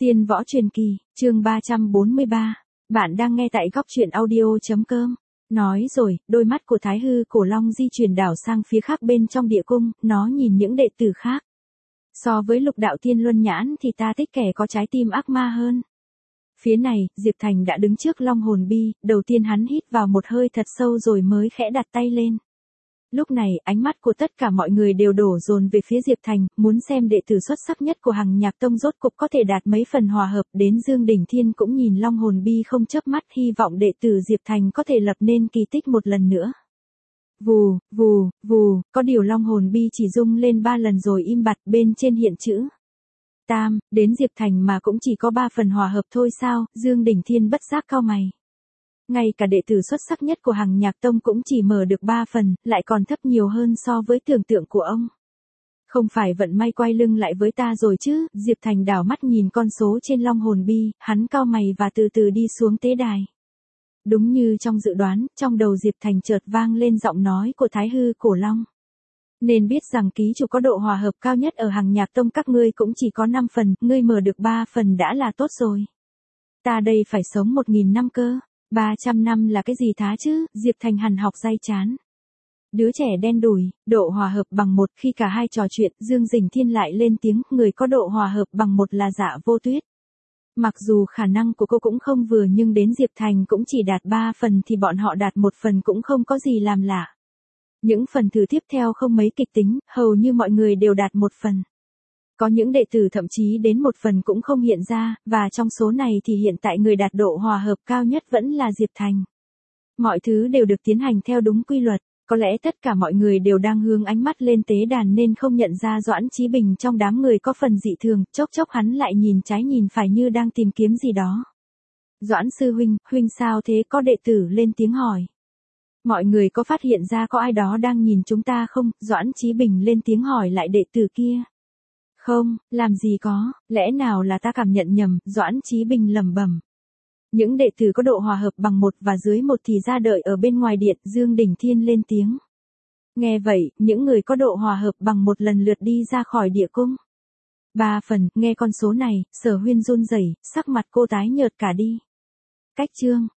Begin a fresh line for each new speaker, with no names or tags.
Tiên võ truyền kỳ, chương 343. Bạn đang nghe tại góc truyện audio.com. Nói rồi, đôi mắt của Thái Hư Cổ Long di chuyển đảo sang phía khác bên trong địa cung, nó nhìn những đệ tử khác. So với Lục Đạo Tiên Luân Nhãn thì ta thích kẻ có trái tim ác ma hơn. Phía này, Diệp Thành đã đứng trước Long Hồn Bi, đầu tiên hắn hít vào một hơi thật sâu rồi mới khẽ đặt tay lên. Lúc này, ánh mắt của tất cả mọi người đều đổ dồn về phía Diệp Thành, muốn xem đệ tử xuất sắc nhất của Hằng Nhạc Tông rốt cục có thể đạt mấy phần hòa hợp. Đến Dương Đỉnh Thiên cũng nhìn Long Hồn Bi không chớp mắt, hy vọng đệ tử Diệp Thành có thể lập nên kỳ tích một lần nữa. Vù, vù, vù, có điều Long Hồn Bi chỉ rung lên 3 lần rồi im bặt, bên trên hiện chữ Tam. Đến Diệp Thành mà cũng chỉ có 3 phần hòa hợp thôi sao? Dương Đỉnh Thiên bất giác cau mày. Ngay cả đệ tử xuất sắc nhất của Hằng Nhạc Tông cũng chỉ mở được 3 phần, lại còn thấp nhiều hơn so với tưởng tượng của ông. Không phải vận may quay lưng lại với ta rồi chứ? Diệp Thành đảo mắt nhìn con số trên Long Hồn Bi, hắn cau mày và từ từ đi xuống tế đài. Đúng như trong dự đoán, trong đầu Diệp Thành chợt vang lên giọng nói của Thái Hư Cổ Long. Nên biết rằng ký chủ có độ hòa hợp cao nhất ở Hằng Nhạc Tông các ngươi cũng chỉ có 5 phần, ngươi mở được 3 phần đã là tốt rồi. Ta đây phải sống 1000 năm cơ. 300 năm là cái gì thá chứ? Diệp Thành hằn học day chán. Đứa trẻ đen đủi, độ hòa hợp bằng 1. Khi cả hai trò chuyện, Dương Dĩnh Thiên lại lên tiếng, người có độ hòa hợp bằng 1 là Dạ Vô Tuyết. Mặc dù khả năng của cô cũng không vừa nhưng đến Diệp Thành cũng chỉ đạt 3 phần thì bọn họ đạt 1 phần cũng không có gì làm lạ. Những phần thử tiếp theo không mấy kịch tính, hầu như mọi người đều đạt 1 phần. Có những đệ tử thậm chí đến 1 phần cũng không hiện ra, và trong số này thì hiện tại người đạt độ hòa hợp cao nhất vẫn là Diệp Thành. Mọi thứ đều được tiến hành theo đúng quy luật, có lẽ tất cả mọi người đều đang hướng ánh mắt lên tế đàn nên không nhận ra Doãn Chí Bình trong đám người có phần dị thường, chốc chốc hắn lại nhìn trái nhìn phải như đang tìm kiếm gì đó. Doãn sư huynh, huynh sao thế? Có đệ tử lên tiếng hỏi. Mọi người có phát hiện ra có ai đó đang nhìn chúng ta không? Doãn Chí Bình lên tiếng hỏi lại đệ tử kia. Không, làm gì có, lẽ nào là ta cảm nhận nhầm? Doãn Chí Bình lẩm bẩm. Những đệ tử có độ hòa hợp bằng 1 và dưới 1 thì ra đợi ở bên ngoài điện. Dương Đỉnh Thiên lên tiếng. Nghe vậy, những người có độ hòa hợp bằng 1 lần lượt đi ra khỏi địa cung. 3 phần, nghe con số này, Sở Huyên run rẩy, sắc mặt cô tái nhợt cả đi. Cách chương